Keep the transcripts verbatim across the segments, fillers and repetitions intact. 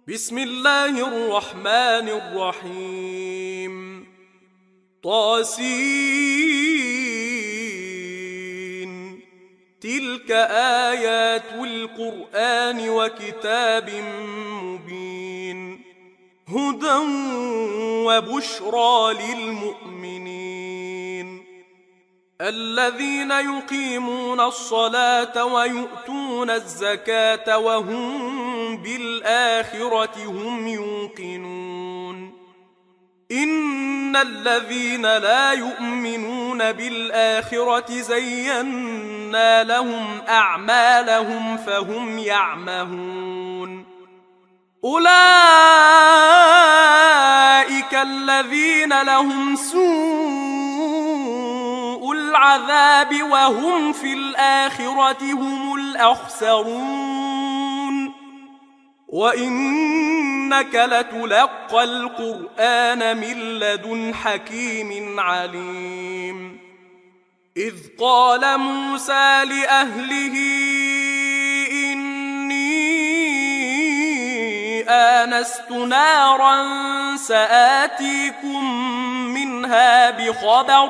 بسم الله الرحمن الرحيم. طاسين. تلك آيات القرآن وكتاب مبين، هدى وبشرى للمؤمنين الذين يقيمون الصلاة ويؤتون الزكاة وهم بالآخرة هم يوقنون. إن الذين لا يؤمنون بالآخرة زينا لهم أعمالهم فهم يعمهون. أولئك الذين لهم سوء العذاب وهم في الآخرة هم الأخسرون. وإنك لتلقى القرآن من لدن حكيم عليم. إذ قال موسى لأهله إني آنست نارا سآتيكم منها بخبر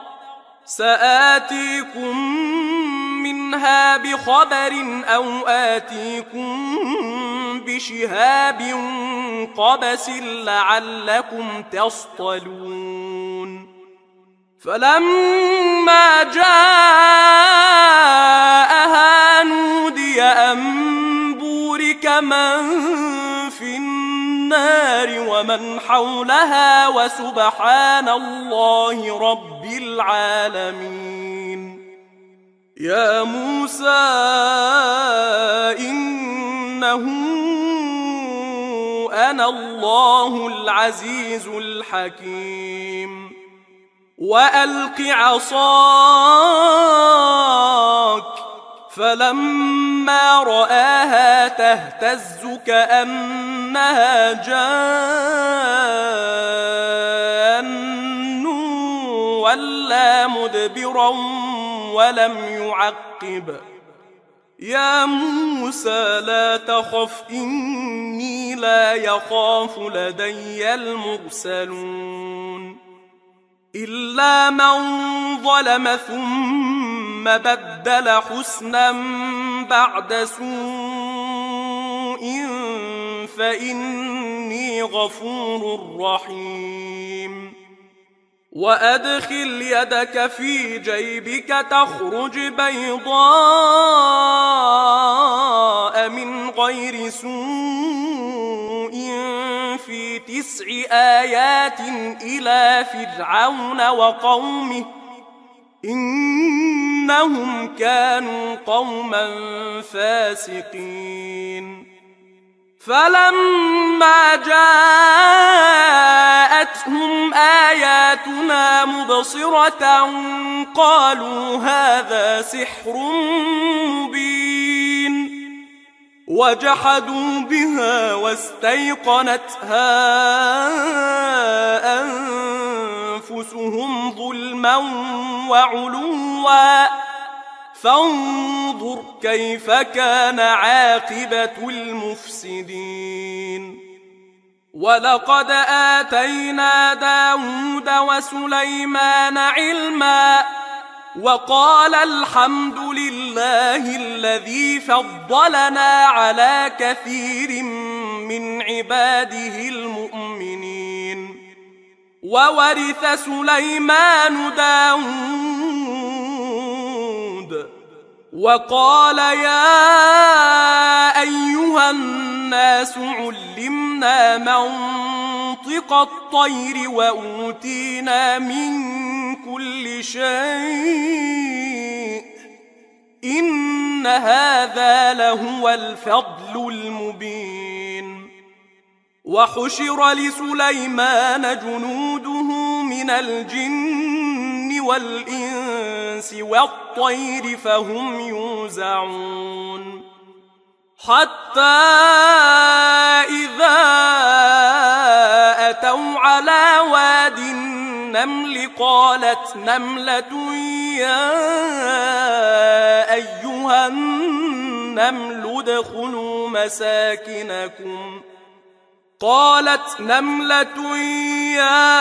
سآتيكم منها بخبر أو آتيكم بشهاب قبس لعلكم تصطلون. فلما جاءها نودي أن بورك من في النار ومن حولها وسبحان الله رب العالمين. يا موسى إنه أنا الله العزيز الحكيم. وألق عصاك فلما رآها تهتز كأنها جان ولا مدبرا ولم يعقب. يا موسى لا تخف إني لا يخاف لدي المرسلون. إلا من ظلم ثم بدل حسنا بعد سوء فإني غفور رحيم. وأدخل يدك في جيبك تخرج بيضاء من غير سوء في تسع آيات إلى فرعون وقومه إنهم كانوا قوما فاسقين. فلما جاءتهم آياتنا مبصرة قالوا هذا سحر مبين. وجحدوا بها واستيقنتها أنفسهم ظلما وعلوا فانظر كيف كان عاقبة المفسدين. ولقد آتينا داود وسليمان علما وقال الحمد لله الذي فضلنا على كثير من عباده المؤمنين. وورث سليمان داود وقال يا أيها الناس علمنا منطق الطير وأوتينا من كل شيء إن هذا لهو الفضل المبين. وحشر لسليمان جنوده من الجن والإنس والطير فهم يوزعون. حتى إذا أتوا على واد النمل قالت نملة يا أيها النمل ادخلوا مساكنكم قالت نملة يا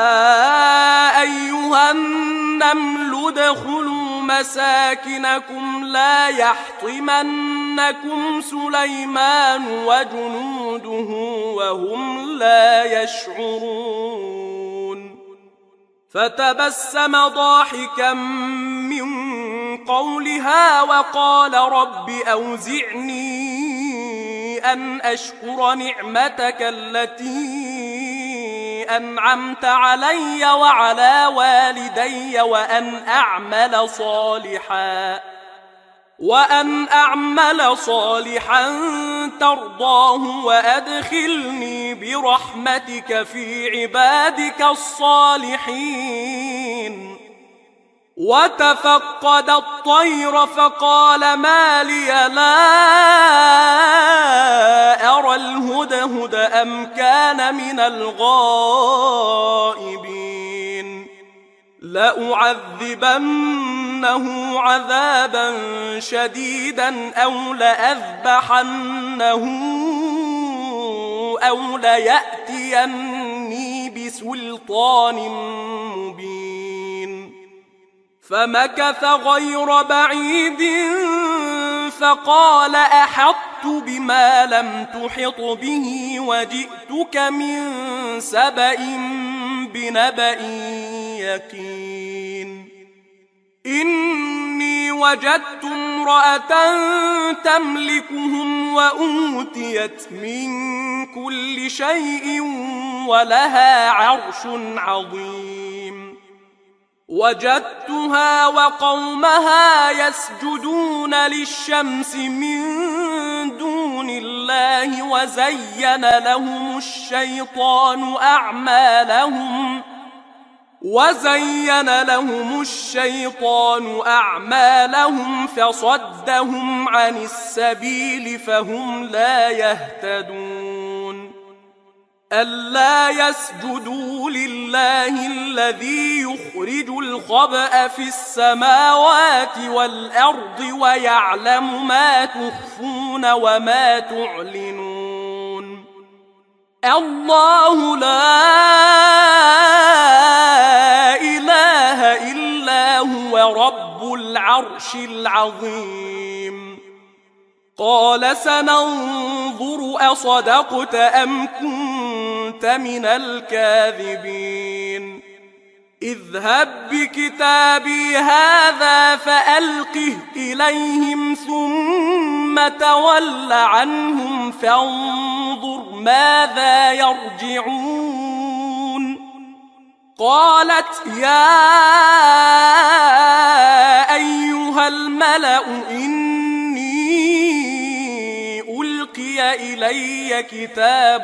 أيها النمل ادخلوا مساكنكم لا يحطمنكم سليمان وجنوده وهم لا يشعرون فتبسم ضاحكا من قولها وقال رب أوزعني أن أشكر نعمتك التي أنعمت علي وعلى والدي وأن أعمل صالحا وأن أعمل صالحا ترضاه وأدخلني برحمتك في عبادك الصالحين وتفقد الطير فقال ما لي لا أرى الهدهد أم كان من الغائبين لأعذبنه عذابا شديدا أو لأذبحنه أو ليأتيني بسلطان مبين فمكث غير بعيد فقال أحطت بما لم تحط به وجئتك من سبأ بنبأ يقين إني وجدت امرأة تملكهم وأوتيت من كل شيء ولها عرش عظيم وجدتها وقومها يسجدون للشمس من دون الله وزين لهم الشيطان أعمالهم وزين لهم الشيطان أعمالهم فصدهم عن السبيل فهم لا يهتدون ألا يسجدوا لله الذي يخرج الخبأ في السماوات والأرض ويعلم ما تخفون وما تعلنون الله لا إله إلا هو رب العرش العظيم قال سننظر أصدقت أم كنت من الكاذبين اذهب بكتابي هذا فألقه إليهم ثم تول عنهم فانظر ماذا يرجعون قالت يا أيها الملأ إني ألقي إلي كتاب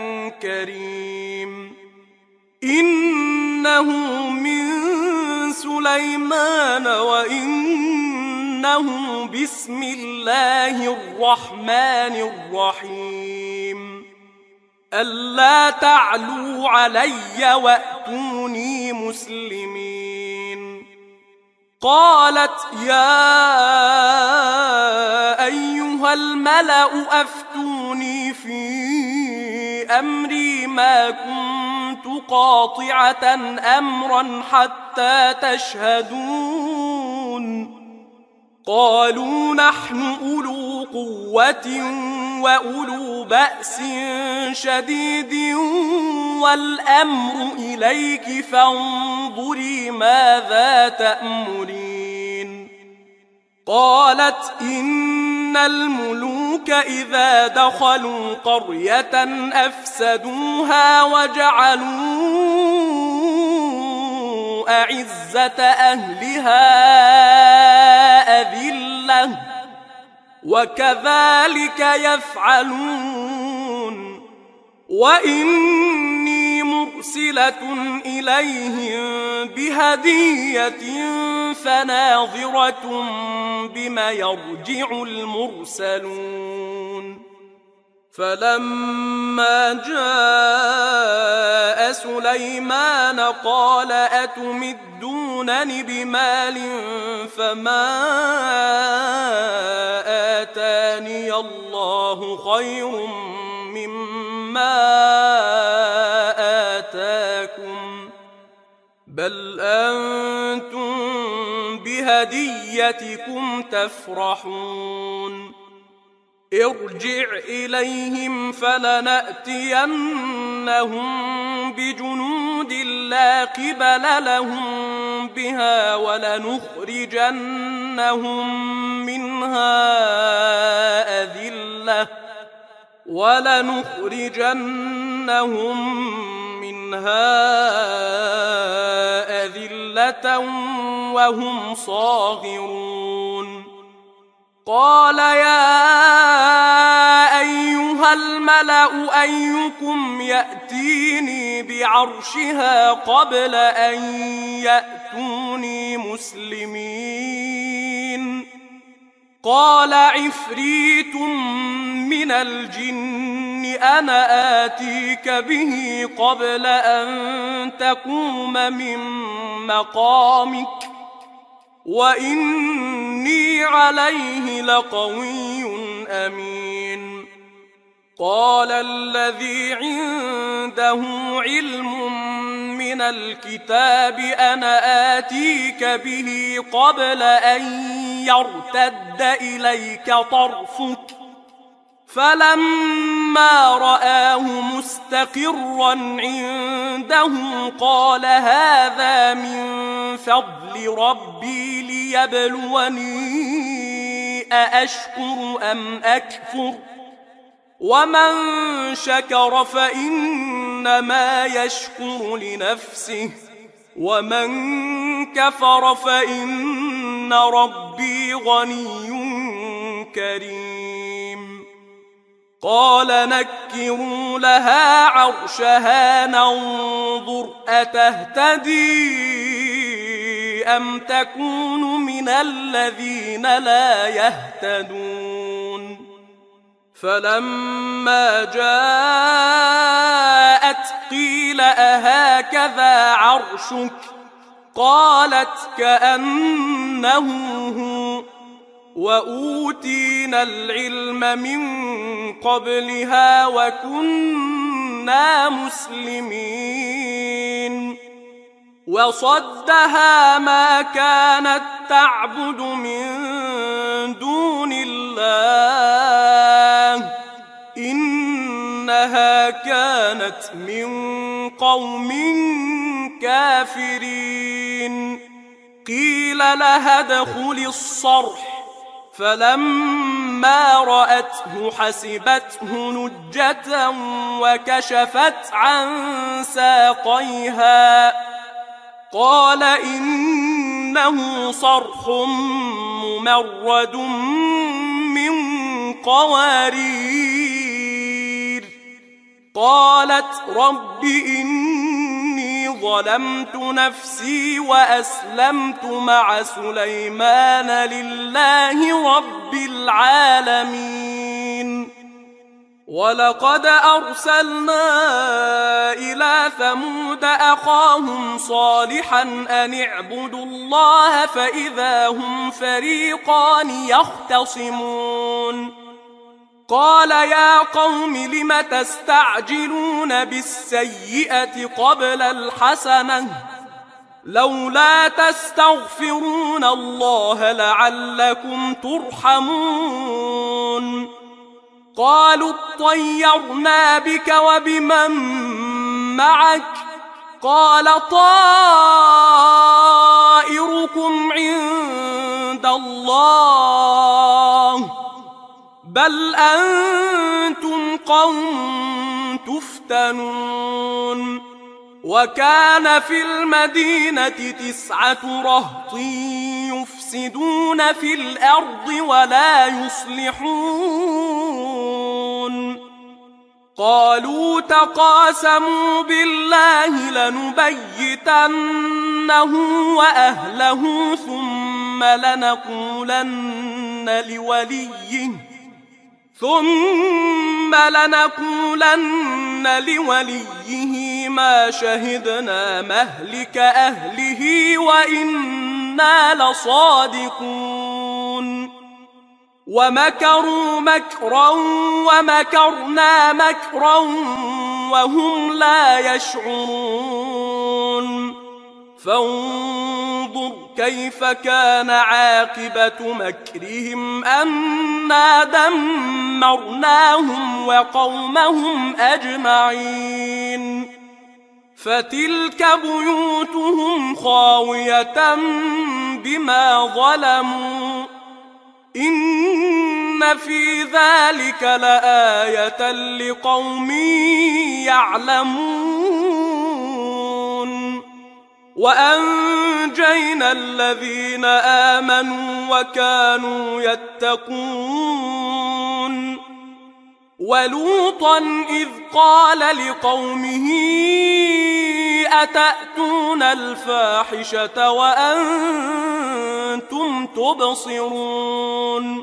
كريم إنه من سليمان وإنه بسم الله الرحمن الرحيم ألا تعلوا علي وأتوني مسلمين قالت يا أيها الملأ أفتوني في أمري ما كنت قاطعة أمرا حتى تشهدون قالوا نحن أولو قوة وأولو بأس شديد والأمر إليك فانظري ماذا تأمرين قالت إن الملوك إذا دخلوا قرية أفسدوها وجعلوا أعزة أهلها أذلة وكذلك يفعلون وإني مرسلة إليهم بهدية فناظرة بما يرجع المرسلون فلما جاء سليمان قال أتمدونني بمال فما آتاني الله خير مما بل أنتم بهديتكم تفرحون ارجع إليهم فلنأتينهم بجنود لا قبل لهم بها ولنخرجنهم منها أذلة ولنخرجنهم منها أذلة وهم صاغرون قال يا أيها الملأ أيكم يأتيني بعرشها قبل أن يأتوني مسلمين قال عفريت من الجن أنا آتيك به قبل أن تقوم من مقامك وإني عليه لقوي أمين قال الذي عنده علم من الكتاب أنا آتيك به قبل أن يرتد إليك طرفك فلما رآه مستقرا عنده قال هذا من فضل ربي ليبلوني أأشكر أم أكفر ومن شكر فإنما يشكر لنفسه ومن كفر فإن ربي غني كريم قال نكروا لها عرشها ننظر أتهتدي أم تكون من الذين لا يهتدون فلما جاءت قيل أهكذا عرشك قالت كأنه هو وأوتينا العلم من قبلها وكنا مسلمين وصدها ما كانت تعبد من دون الله إنها كانت من قوم كافرين قيل لها ادخل الصرح فلما رأته حسبته نجة وكشفت عن ساقيها قال إنه صرح ممرد من قوارير قالت رب إني ظلمت نفسي وأسلمت مع سليمان لله رب العالمين ولقد أرسلنا إلى ثمود أخاهم صالحا أن اعبدوا الله فإذا هم فريقان يختصمون قال يا قوم لم تستعجلون بالسيئة قبل الحسنة لولا تستغفرون الله لعلكم ترحمون قالوا اطيرنا بك وبمن معك قال طائركم عند الله بل أنتم قوم تفتنون وكان في المدينة تسعة رهط يفسدون في الأرض ولا يصلحون قالوا تقاسموا بالله لنبيتنه وأهله ثم لنقولن لوليه ثم لنقولن لوليه ما شهدنا مهلك أهله وإنا لصادقون ومكروا مكرا ومكرنا مكرا وهم لا يشعرون فانظر كيف كان عاقبة مكرهم أنا دمرناهم وقومهم أجمعين فتلك بيوتهم خاوية بما ظلموا إن في ذلك لآية لقوم يعلمون وأنجينا الذين آمنوا وكانوا يتقون ولوطا إذ قال لقومه أتأتون الفاحشة وأنتم تبصرون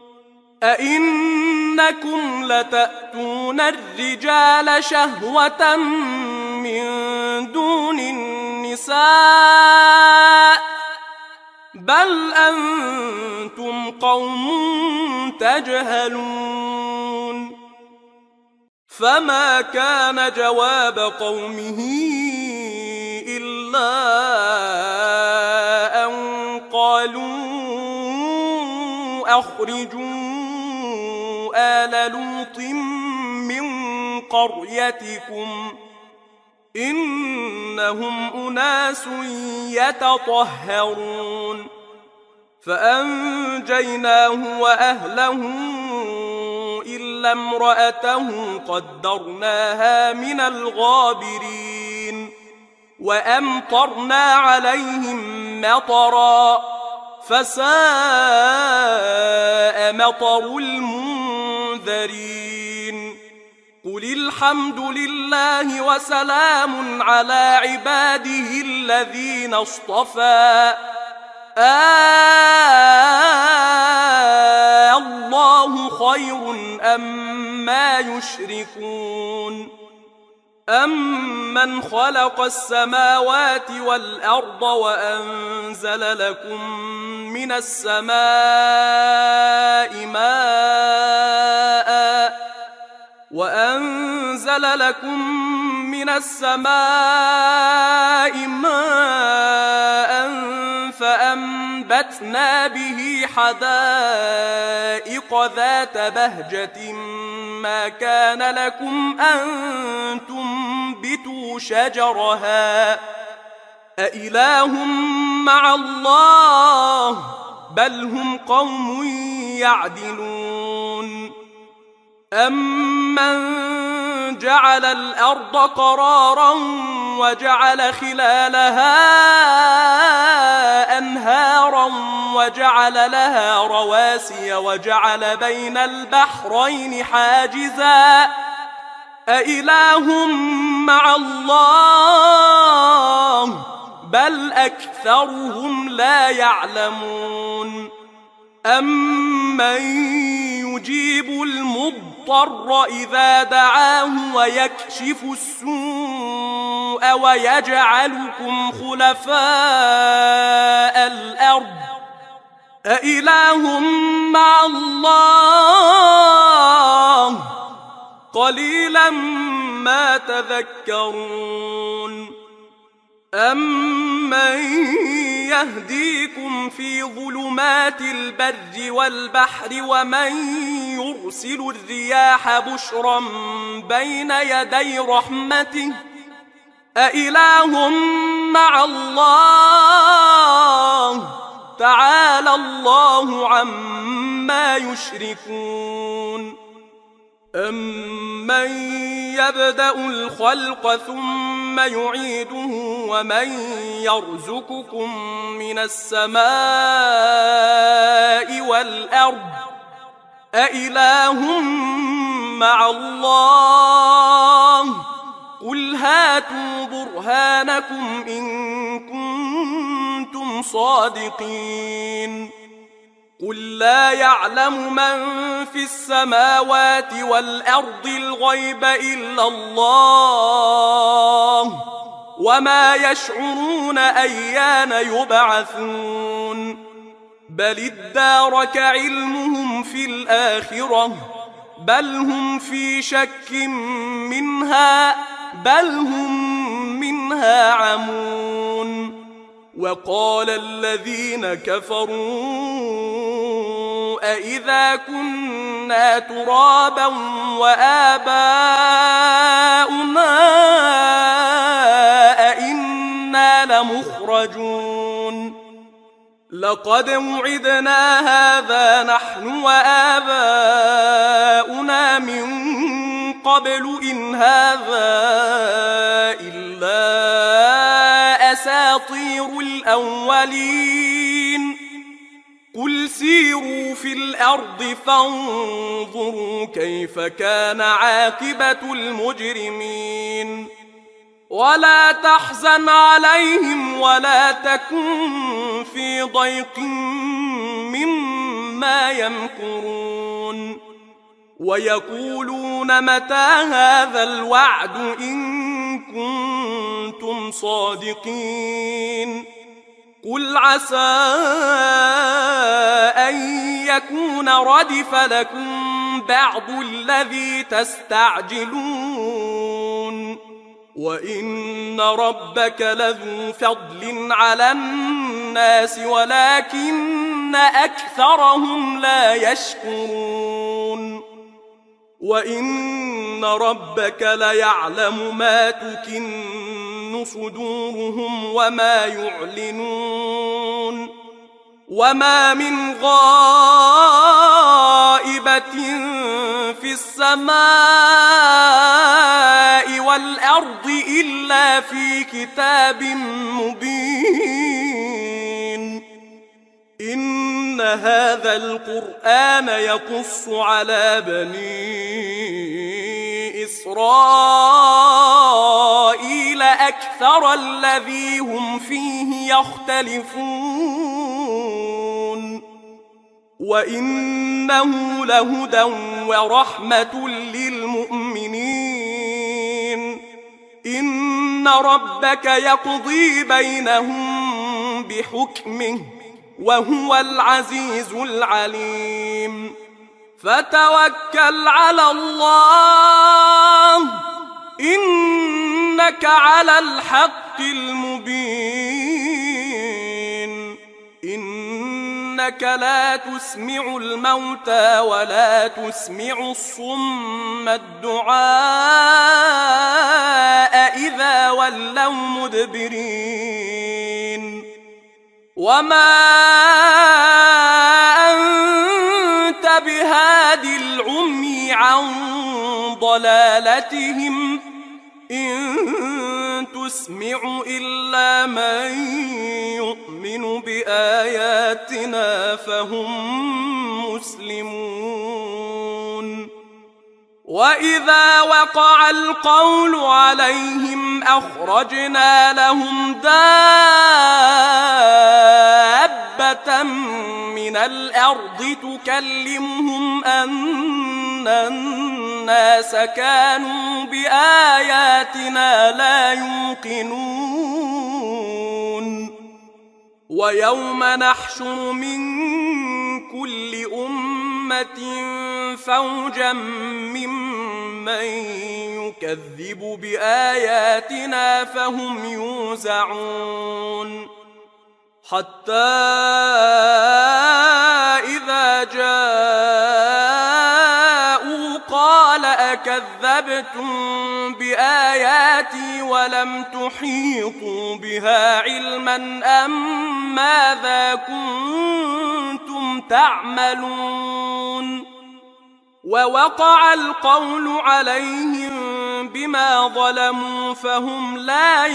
أئنكم لتأتون الرجال شهوة من دون النساء بل أنتم قوم تجهلون فما كان جواب قومه إلا أن قالوا أخرجوا آل لوط من قريتكم إنهم أناس يتطهرون فأنجيناه وأهله إلا امرأته قدرناها من الغابرين وأمطرنا عليهم مطرا فساء مطر المنذرين قل الحمد لله وسلام على عباده الذين اصطفى آه الله خير أما يشركون أمن خلق السماوات والأرض وأنزل لكم من السماء ماء وأنزل لكم من السماء ماء فأنبتنا به حدائق ذات بهجة ما كان لكم أن تنبتوا شجرها أإله مع الله بل هم قوم يعدلون أمن جعل الأرض قرارا وجعل خلالها أنهارا وجعل لها رواسي وجعل بين البحرين حاجزا أإله مع الله بل أكثرهم لا يعلمون أمن يجيب المضطر إذا دعاه ويكشف السوء ويجعلكم خلفاء الأرض أإله مع الله قليلا ما تذكرون أمن يهديكم في ظلمات البر والبحر ومن يرسل الرياح بشرا بين يدي رحمته أإله مع الله تعالى الله عما يشركون أمن يبدأ الخلق ثم يعيده ومن يرزقكم من السماء والأرض أإله مع الله قل هاتوا برهانكم إن كنتم صادقين قل لا يعلم من في السماوات والأرض الغيب إلا الله وما يشعرون أيان يبعثون بل ادارك علمهم في الآخرة بل هم في شك منها بل هم منها عمون وقال الذين كفروا أإذا كنا ترابا وآباؤنا أإنا لمخرجون لقد وعدنا هذا نحن وآباؤنا من قبل إن هذا إلا أساطير الأولين قل سيروا في الأرض فانظروا كيف كان عاقبة المجرمين ولا تحزن عليهم ولا تكن في ضيق مما يمكرون ويقولون متى هذا الوعد إن كنتم صادقين قل عسى أن يكون ردف لكم بعض الذي تستعجلون وإن ربك لذو فضل على الناس ولكن أكثرهم لا يشكرون وإن ربك ليعلم ما تكن صدورهم وما يعلنون وما من غائبة في السماء والأرض إلا في كتاب مبين إن هذا القرآن يقص على بني إسرائيل أكثر الذي هم فيه يختلفون وإنه لهدى ورحمة للمؤمنين إن ربك يقضي بينهم بحكمه وهو العزيز العليم فتوكل على الله إنك على الحق المبين إنك لا تسمع الموتى ولا تسمع الصم الدعاء إذا ولوا مدبرين وما أنت بهادي العمي عن ضلالتهم إن تسمع إلا من يؤمن بآياتنا فهم مسلمون وإذا وقع القول عليهم أخرجنا لهم دابة من الأرض تكلمهم أن الناس كانوا بآياتنا لا يوقنون ويوم نحشر من كل أمة فوجا ممن يكذب بآياتنا فهم يوزعون حتى إذا جاءوا قال أكذبتم بآياتي ولم تحيطوا بها علما أم ماذا كنتم تعملون ووقع القول عليهم بما ظلموا فهم لا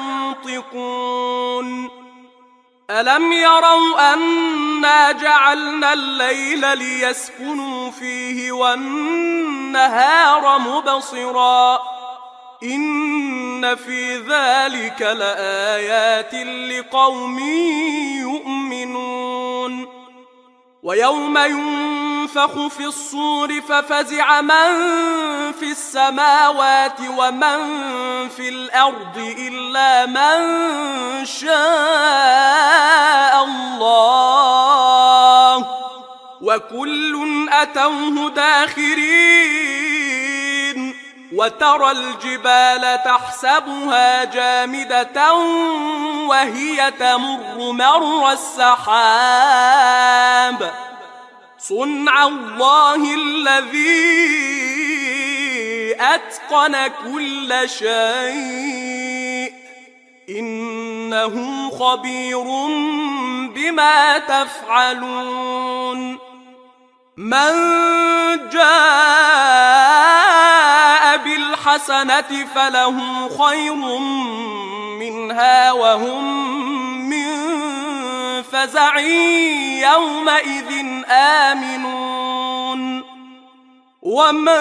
ينطقون ألم يروا أنا جعلنا الليل ليسكنوا فيه والنهار مبصرا إن في ذلك لآيات لقوم يؤمنون ويوم ينفخ في الصور ففزع من في السماوات ومن في الأرض إلا من شاء الله وكل أتوه داخرين وترى الجبال تحسبها جامدة وهي تمر مر السحاب صنع الله الذي أتقن كل شيء إنه خبير بما تفعلون من جاء بالحسنة فله خير منها وهم من فزع يومئذ آمنون ومن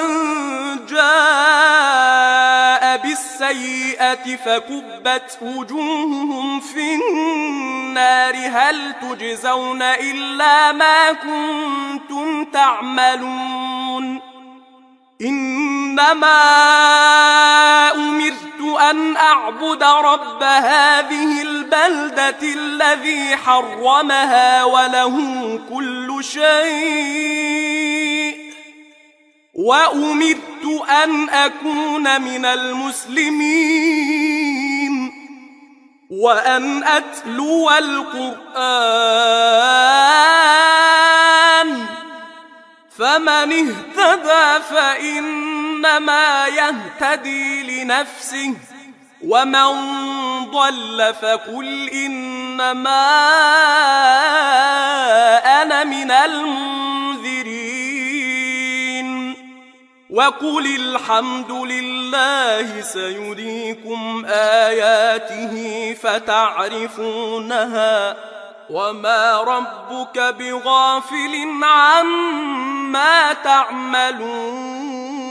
جاء بالسيئة فكبت وجوههم في النار هل تجزون إلا ما كنتم تعملون إنما أمرت أن أعبد رب هذه البلدة الذي حرمها وله كل شيء وأمرت أن أكون من المسلمين وأن أتلو القرآن فمن اهتدى فإنما يهتدي لنفسه ومن ضل فقل إنما أنا من المنذرين وقل الحمد لله سيريكم آياته فتعرفونها وما ربك بغافل عما تعملون